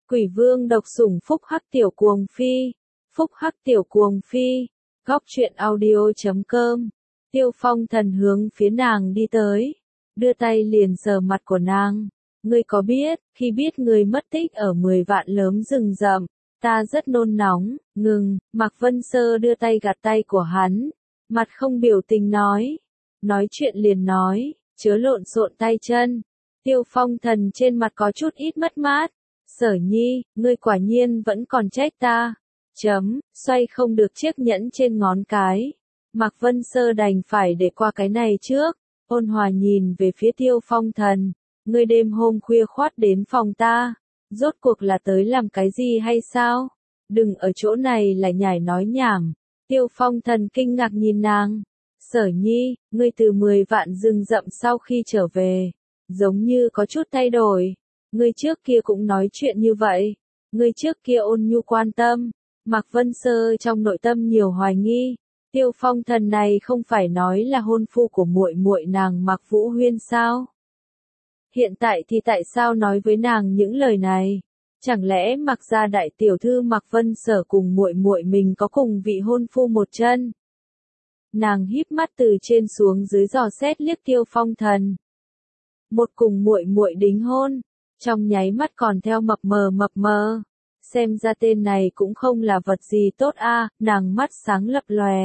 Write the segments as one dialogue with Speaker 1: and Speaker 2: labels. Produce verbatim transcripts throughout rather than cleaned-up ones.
Speaker 1: Quỷ vương độc sủng phúc hắc tiểu cuồng phi. Phúc hắc tiểu cuồng phi. Góc truyện audio chấm com. Tiêu Phong Thần hướng phía nàng đi tới, đưa tay liền sờ mặt của nàng. Ngươi có biết, khi biết ngươi mất tích ở mười vạn lớn rừng rậm, ta rất nôn nóng. Ngừng, Mạc Vân Sơ đưa tay gạt tay của hắn, mặt không biểu tình nói. Nói chuyện liền nói, chớ lộn xộn tay chân. Tiêu Phong Thần trên mặt có chút ít mất mát. Sở Nhi, ngươi quả nhiên vẫn còn trách ta. Chấm, xoay không được chiếc nhẫn trên ngón cái. Mạc Vân Sơ đành phải để qua cái này trước. Ôn hòa nhìn về phía Tiêu Phong Thần. Ngươi đêm hôm khuya khoắt đến phòng ta. Rốt cuộc là tới làm cái gì hay sao? Đừng ở chỗ này lại nhải nói nhảm. Tiêu Phong Thần kinh ngạc nhìn nàng. Sở Nhi, ngươi từ mười vạn rừng rậm sau khi trở về, giống như có chút thay đổi. Ngươi trước kia cũng nói chuyện như vậy. Ngươi trước kia ôn nhu quan tâm. Mạc Vân Sơ trong nội tâm nhiều hoài nghi. Tiêu Phong Thần này không phải nói là hôn phu của muội muội nàng Mạc Vũ Huyên sao? Hiện tại thì tại sao nói với nàng những lời này? Chẳng lẽ Mạc gia đại tiểu thư Mạc Vân Sở cùng muội muội mình có cùng vị hôn phu một chân? Nàng híp mắt từ trên xuống dưới dò xét liếc Tiêu Phong Thần. Một cùng muội muội đính hôn, trong nháy mắt còn theo mập mờ mập mờ. Xem ra tên này cũng không là vật gì tốt a, à, nàng mắt sáng lập lòe.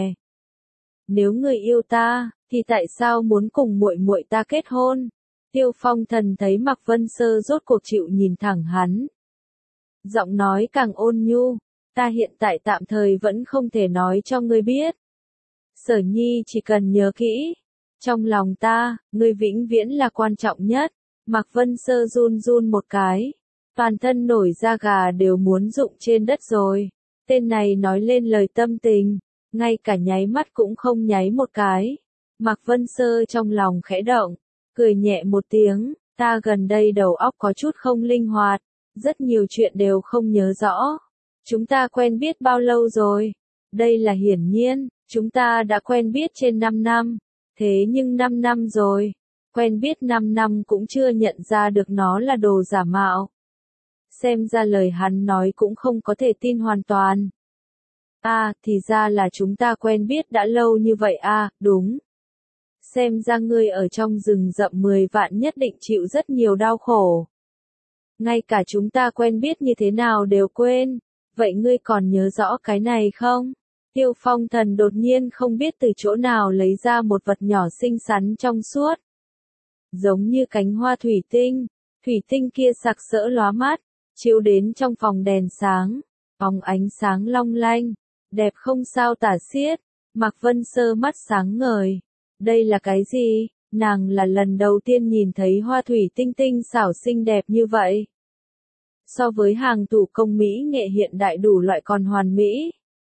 Speaker 1: Nếu người yêu ta, thì tại sao muốn cùng muội muội ta kết hôn? Tiêu Phong Thần thấy Mạc Vân Sơ rốt cuộc chịu nhìn thẳng hắn. Giọng nói càng ôn nhu, ta hiện tại tạm thời vẫn không thể nói cho ngươi biết. Sở Nhi chỉ cần nhớ kỹ, trong lòng ta, ngươi vĩnh viễn là quan trọng nhất. Mạc Vân Sơ run run một cái, toàn thân nổi da gà đều muốn rụng trên đất rồi. Tên này nói lên lời tâm tình, ngay cả nháy mắt cũng không nháy một cái. Mạc Vân Sơ trong lòng khẽ động, cười nhẹ một tiếng, ta gần đây đầu óc có chút không linh hoạt, rất nhiều chuyện đều không nhớ rõ. Chúng ta quen biết bao lâu rồi? Đây là hiển nhiên, chúng ta đã quen biết trên năm năm, thế nhưng năm năm rồi, quen biết năm năm cũng chưa nhận ra được nó là đồ giả mạo. Xem ra lời hắn nói cũng không có thể tin hoàn toàn. À, thì ra là chúng ta quen biết đã lâu như vậy à, đúng. Xem ra ngươi ở trong rừng rậm mười vạn nhất định chịu rất nhiều đau khổ. Ngay cả chúng ta quen biết như thế nào đều quên, vậy ngươi còn nhớ rõ cái này không? Tiêu Phong Thần đột nhiên không biết từ chỗ nào lấy ra một vật nhỏ xinh xắn trong suốt. Giống như cánh hoa thủy tinh, thủy tinh kia sặc sỡ lóa mắt, chiếu đến trong phòng đèn sáng, bóng ánh sáng long lanh, đẹp không sao tả xiết. Mạc Vân Sơ mắt sáng ngời. Đây là cái gì? Nàng là lần đầu tiên nhìn thấy hoa thủy tinh tinh xảo xinh đẹp như vậy. So với hàng thủ công mỹ nghệ hiện đại đủ loại còn hoàn mỹ.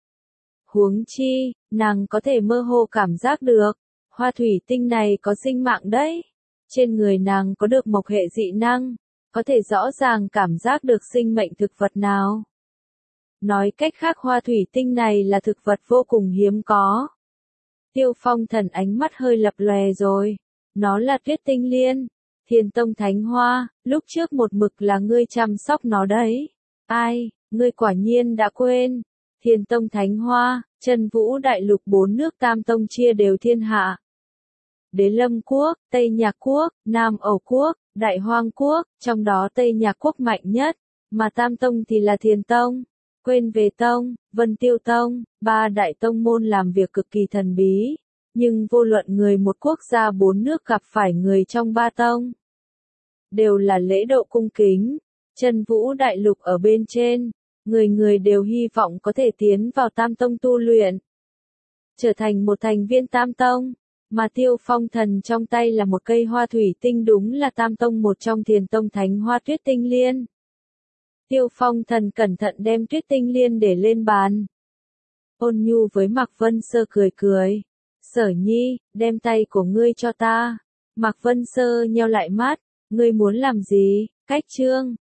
Speaker 1: Huống chi, nàng có thể mơ hồ cảm giác được, hoa thủy tinh này có sinh mạng đấy. Trên người nàng có được mộc hệ dị năng, có thể rõ ràng cảm giác được sinh mệnh thực vật nào. Nói cách khác hoa thủy tinh này là thực vật vô cùng hiếm có. Tiêu Phong Thần ánh mắt hơi lập lòe rồi. Nó là Tuyết Tinh Liên, Thiên Tông Thánh Hoa, lúc trước một mực là ngươi chăm sóc nó đấy. Ai, ngươi quả nhiên đã quên. Thiên Tông Thánh Hoa, Chân Vũ Đại Lục bốn nước Tam Tông chia đều thiên hạ. Đế Lâm Quốc, Tây Nhạc Quốc, Nam Ẩu Quốc, Đại Hoang Quốc, trong đó Tây Nhạc Quốc mạnh nhất, mà Tam Tông thì là Thiên Tông, Quên Về Tông, Vân Tiêu Tông, ba đại tông môn làm việc cực kỳ thần bí, nhưng vô luận người một quốc gia bốn nước gặp phải người trong ba tông, đều là lễ độ cung kính. Chân Vũ Đại Lục ở bên trên, người người đều hy vọng có thể tiến vào Tam Tông tu luyện, trở thành một thành viên Tam Tông. Mà Tiêu Phong Thần trong tay là một cây hoa thủy tinh đúng là Tam Tông một trong Thiền Tông Thánh Hoa Tuyết Tinh Liên. Tiêu Phong Thần cẩn thận đem Tuyết Tinh Liên để lên bàn. Ôn nhu với Mạc Vân Sơ cười cười. Sở Nhi, đem tay của ngươi cho ta. Mạc Vân Sơ nheo lại mắt. Ngươi muốn làm gì? Cách chương.